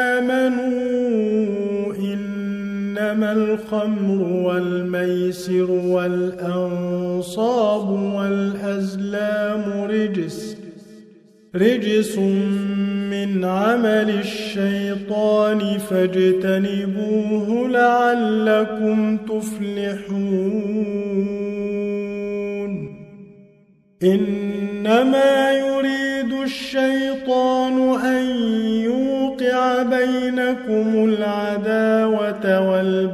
آمنوا إنما الخمر والميسر والأنصاب والأزلام رجس رجس من عمل الشيطان فاجتنبوه لعلكم تفلحون إنما يريد الشيطان أن يوقع بينكم العداوة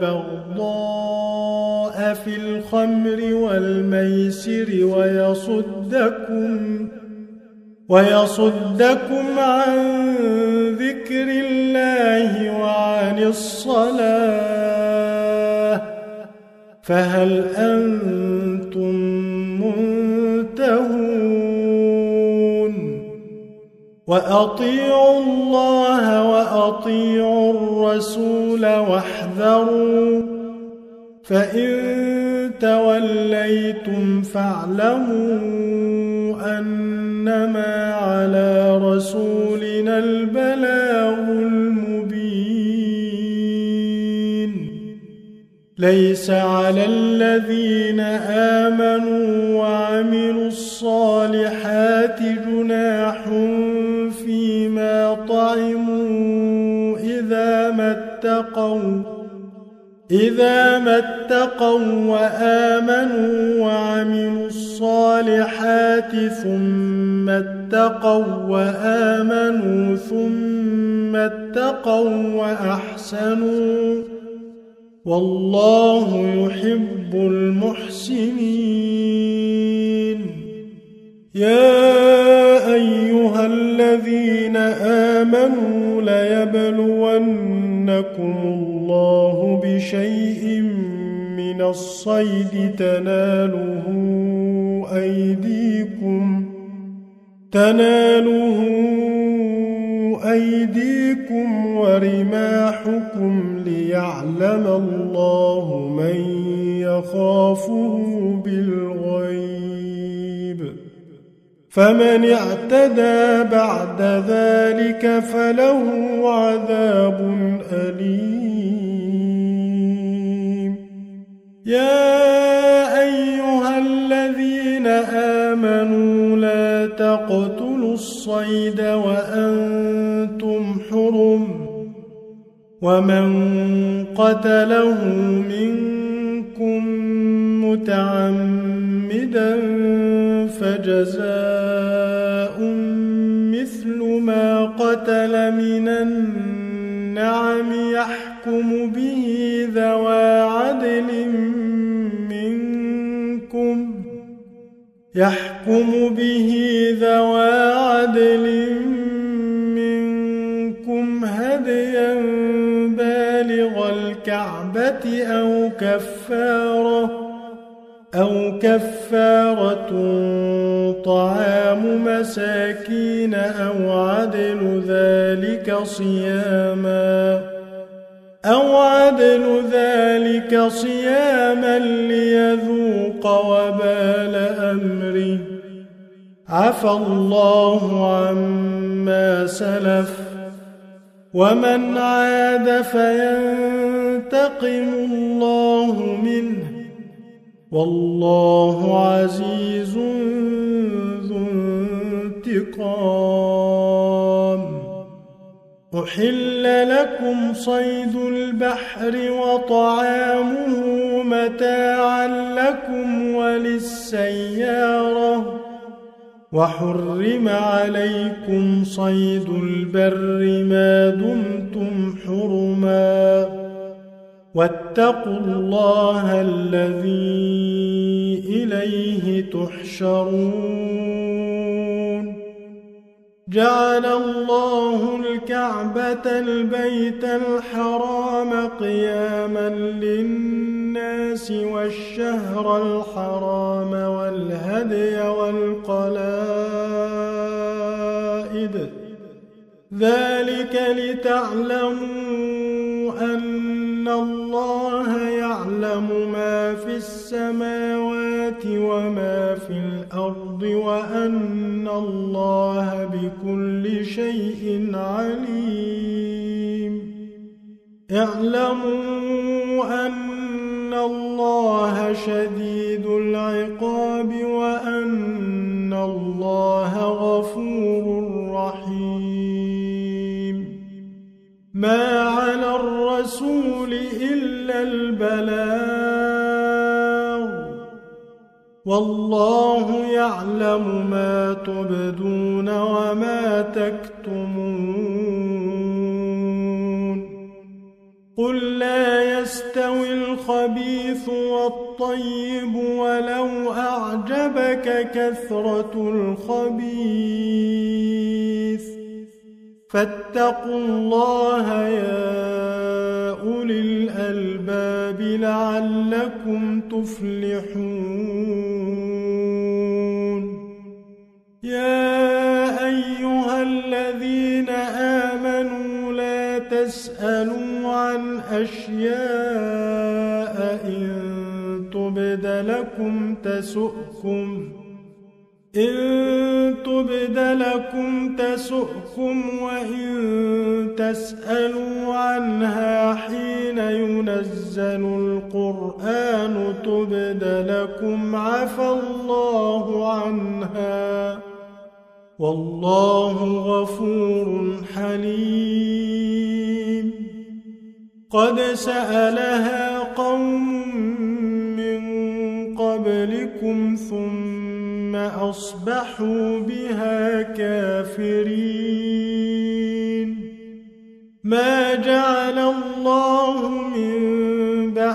والبغضاء في الخمر والميسر ويصدكم ويصدكم عن ذكر الله وعن الصلاة فهل أنتم منتهون وأطيعوا الله وأطيعوا الرسول واحذروا فإن توليتم فاعلموا أنما على رسولنا البلاغ المبين ليس على الذين آمنوا وعملوا الصالحات جناح فيما طعموا إذا ما اتقوا إذا ما اتقوا وآمنوا وعملوا الصالحات ثم اتقوا وآمنوا ثم اتقوا وأحسنوا والله يحب المحسنين. يا أيها الذين آمنوا ليبلونكم الله بشيء من الصيد تناله أيديكم تناله أيديكم ورماحكم ليعلم الله من يخافه بالغيب، فمن اعتدى بعد ذلك فله عذاب أليم. يا أيها الذين آمنوا لا تقتلوا الصيد وأنتم حرم، ومن قتله منكم متعمدا فجزاء مثل ما قتل من النعم يحكم به ذوى عدل منكم يحكم به ذوى عدل منكم هديا بالغ الكعبة أو كفارة أو كفارة طعام مساكين أو عدل ذلك صياما أو عدل ذلك صياما ليذوق وبال أمره. عفى الله عما سلف، ومن عاد فينتقم الله منه، والله عزيز ذو انتقام. أحل لكم صيد البحر وطعامه متاعا لكم وللسيارة، وحرم عليكم صيد البر ما دمتم حرما، واتقوا الله الذي إليه تحشرون. جعل الله الكعبة البيت الحرام قياما للناس والشهر الحرام والهدي والقلائد، ذلك لتعلموا أن الله يعلم ما في السماوات وما في الأرض وأن الله بكل شيء عليم. اعلموا أن الله شديد العقاب وأن الله غفور رحيم. ما على الرسول إلا البلاغ، والله يعلم ما تبدون وما تكتمون. قل لا يستوي الخبيث والطيب ولو أعجبك كثرة الخبيث، فاتقوا الله يا أولي الألباب لعلكم تفلحون. يا أيها الذين آمنوا لا تسألوا عن أشياء إن تبد لكم تسؤكم إن تبد لكم تسؤكم وإن تسألوا عنها حين ينزل القرآن تبد لكم عفى الله عنها، والله غفور حليم. قد سألها قوم من قبلكم ثم أصبحوا بها كافرين. ما جعل الله من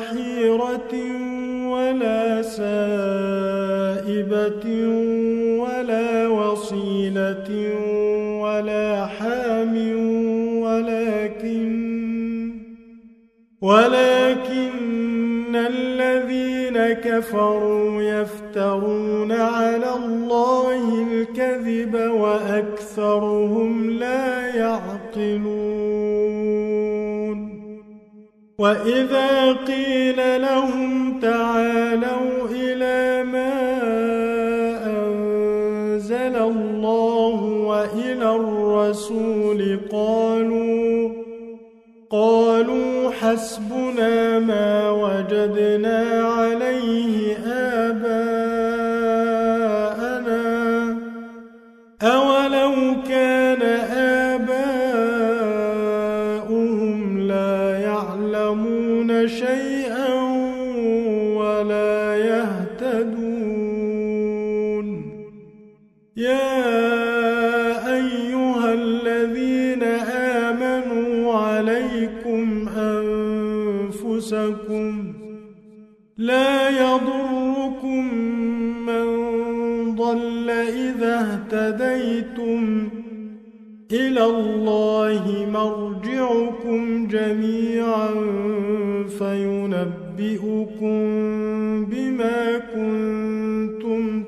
غافرة ولا سائبة ولا وصيلة ولا حام ولكن ولكن الذين كفروا يفترون على الله الكذب وأكثرهم لا يعقلون وإذا قيل لهم تعالوا إلى ما أنزل الله وإلى الرسول قالوا قالوا حسبنا ما وجدنا عليه آباءنا أولو كان آباؤهم لا يعلمون شيئا ولا يهتدون يا أيها الذين آمنوا عليكم أنفسكم لا يضركم من ضل إذا اهتديتم إلى الله مرجعكم جميعا فينبئكم بما كنتم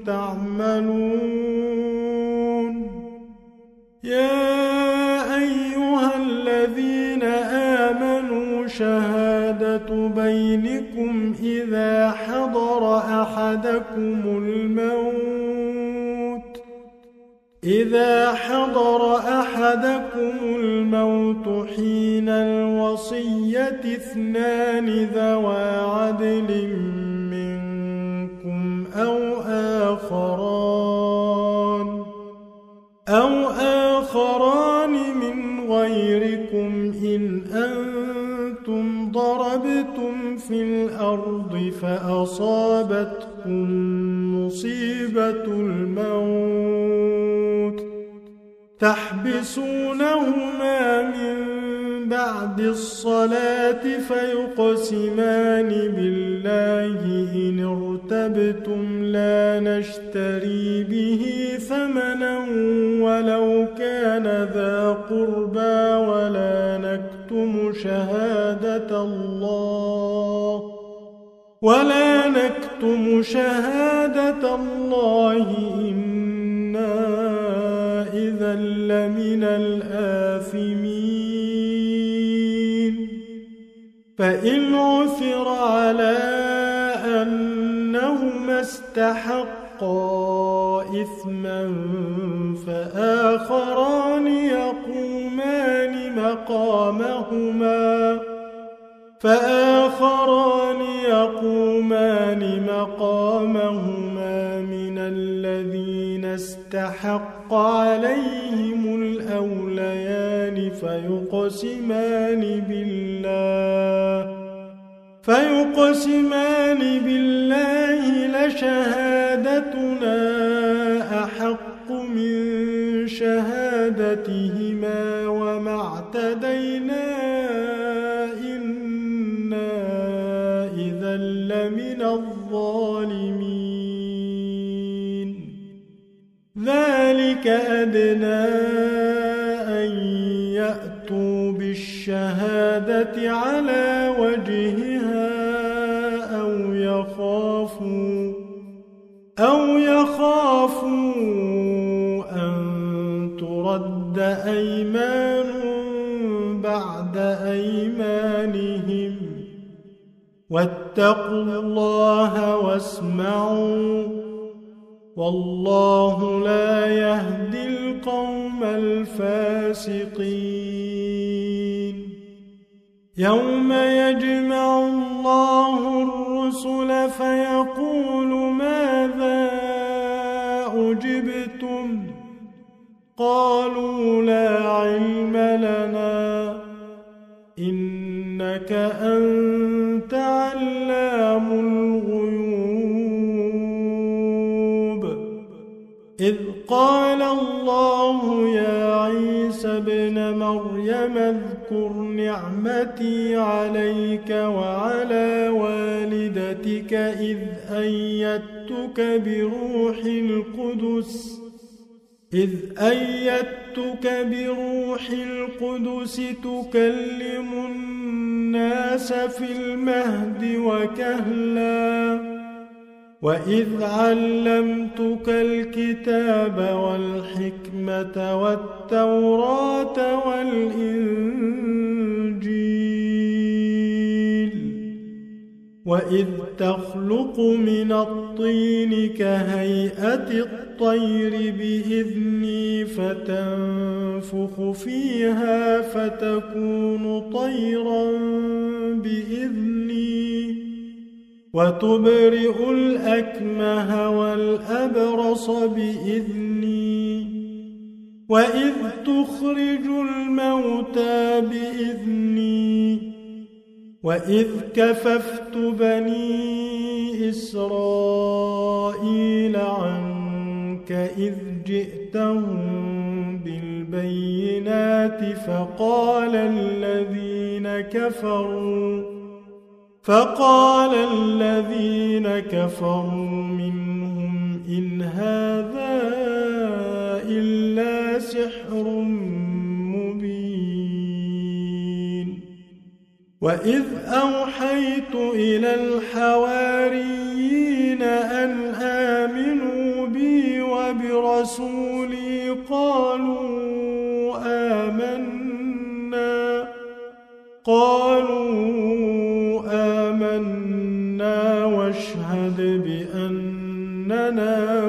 تعملون يا أيها الذين آمنوا شهادة بينكم إذا حضر أحدكم الموت إذا حضر أحدكم الموت حين الوصية اثنان ذوى عدل منكم أو آخران أو آخران من غيركم إن أنتم ضربتم في الأرض فأصابتكم مصيبة الموت تحبسونهما من بعد الصلاة فيقسمان بالله إن ارتبتم لا نشتري به ثمنا ولو كان ذا قربى ولا نكتم شهادة الله ولا نكتم شهادة الله إنا إذا لمن الآثمين فإن عثر على أنهما استحقا إثما فآخران يقومان مقامهما فآخران يقومان مقامهما من الذين استحق عليهم الأوليان فيقسمان بالله فيقسمان بالله لشهادتنا أحق من شهادتهما وما اعتدينا إنا إذا لمن الظالمين ذلك أدنى أن يأتوا بالشهادة على وجهها أو يخافوا أو يخافوا أن ترد أيمان بعد أيمانهم واتقوا الله واسمعوا والله لا يهدي القوم الفاسقين يوم يجمع الله الرسل فيقول ماذا أجبتم قالوا لا علم لنا إنك أنت علام الغيوب إذ قال الله يا عيسى ابن مريم اذكر نعمتي عليك وعلى والدتك جنودك إذ أيدتك بروح القدس إذ أيدتك بروح القدس تكلم الناس في المهد وكهلا وإذ علمتك الكتاب والحكمة والتوراة والإنجيل وإذ تخلق من الطين كهيئة الطير بإذني فتنفخ فيها فتكون طيرا بإذني وتبرئ الأكمه والأبرص بإذني وإذ تخرج الموتى بإذني وإذ كففت بني إسرائيل عنك إذ جئتهم بالبينات فقال الذين كفروا فقال الذين كفروا منهم إن هذا إلا سحر مبين وإذ أوحيت إلى الحواريين أن آمنوا بي وبرسولي قالوا آمنا قالوا آمنا واشهد بأننا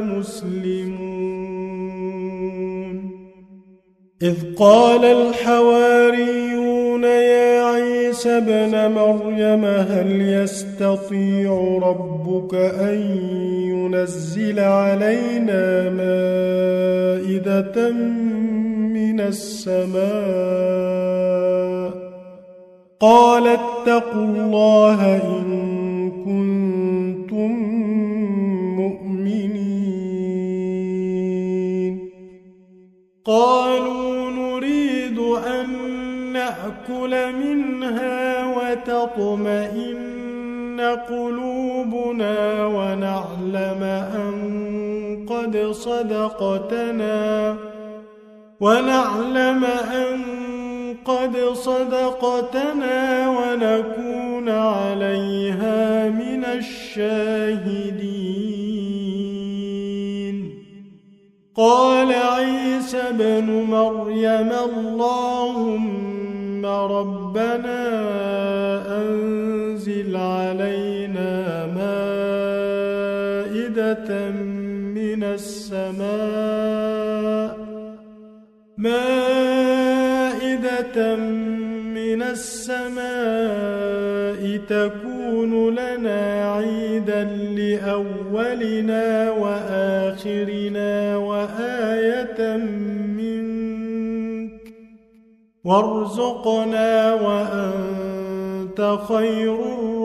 مسلمون إذ قال الحواريون يا عيسى ابن مريم هل يستطيع ربك أن ينزل علينا مائدة من السماء قال اتقوا الله إن كنتم مؤمنين قالوا نريد أن نأكل منها وتطمئن قلوبنا ونعلم أن قد صدقتنا ونعلم أن قد صدقتنا ونكون عليها من الشاهدين قال عيسى ابن مريم اللهم ربنا أنزل علينا مائدة من السماء مائدة من السماء تكون لنا عيدا لأولنا وآخرنا وآية منك وارزقنا وأنت خير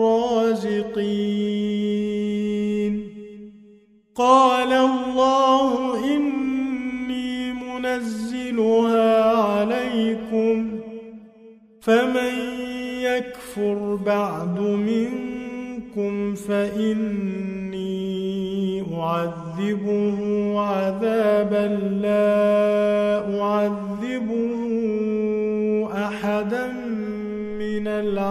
الرازقين قال الله إني منزلها عليكم فمن يكفر بعد منكم فإني أعذبه عذابا لا أعذبه أحدا من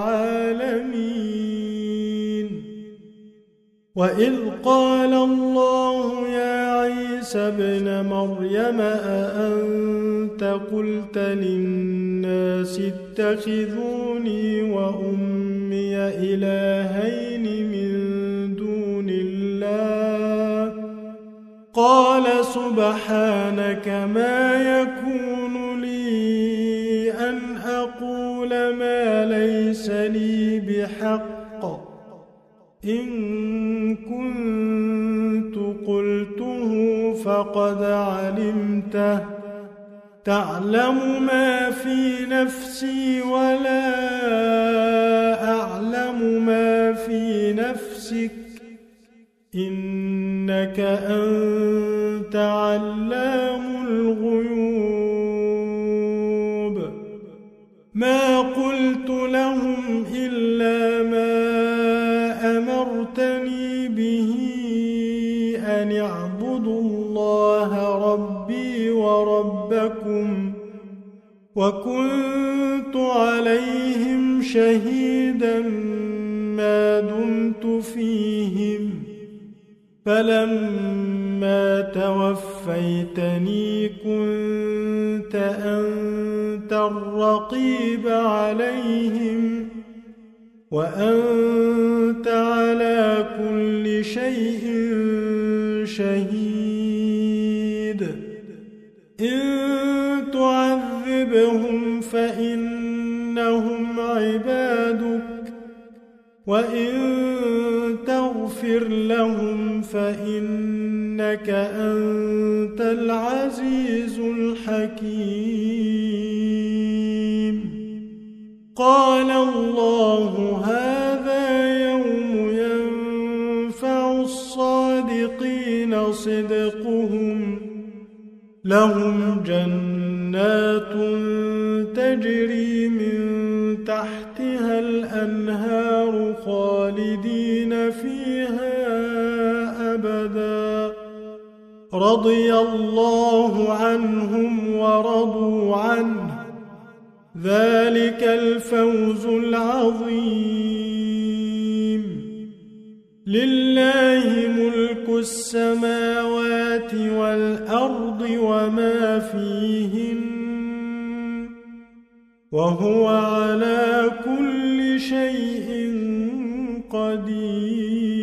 العالمين وإذ قال الله يا عيسى ابن مريم أأنت قلت للناس اتخذوني وأمي إلهين من دون الله قال سبحانك ما يكون لي أن أقول ما ليس لي بحق إن كنت قلته فقد علمته تعلم ما في نفسي ولا أعلم ما في نفسك إنك أنت علام الغيوب ما قلت لهم إلا ما أمر أمرتني به أن اعبدوا الله ربي وربكم وكنت عليهم شهيدا ما دمت فيهم فلما توفيتني كنت أنت الرقيب عليهم وأنت على كل شيء شهيد إن تعذبهم فإنهم عبادك وإن تغفر لهم فإنك أنت العزيز الحكيم قال الله هذا يوم ينفع الصادقين صدقهم لهم جنات تجري من تحتها الأنهار خالدين فيها أبدا رضي الله عنهم ورضوا عنه ذلك الفوز العظيم لله ملك السماوات والأرض وما فيهن وهو على كل شيء قدير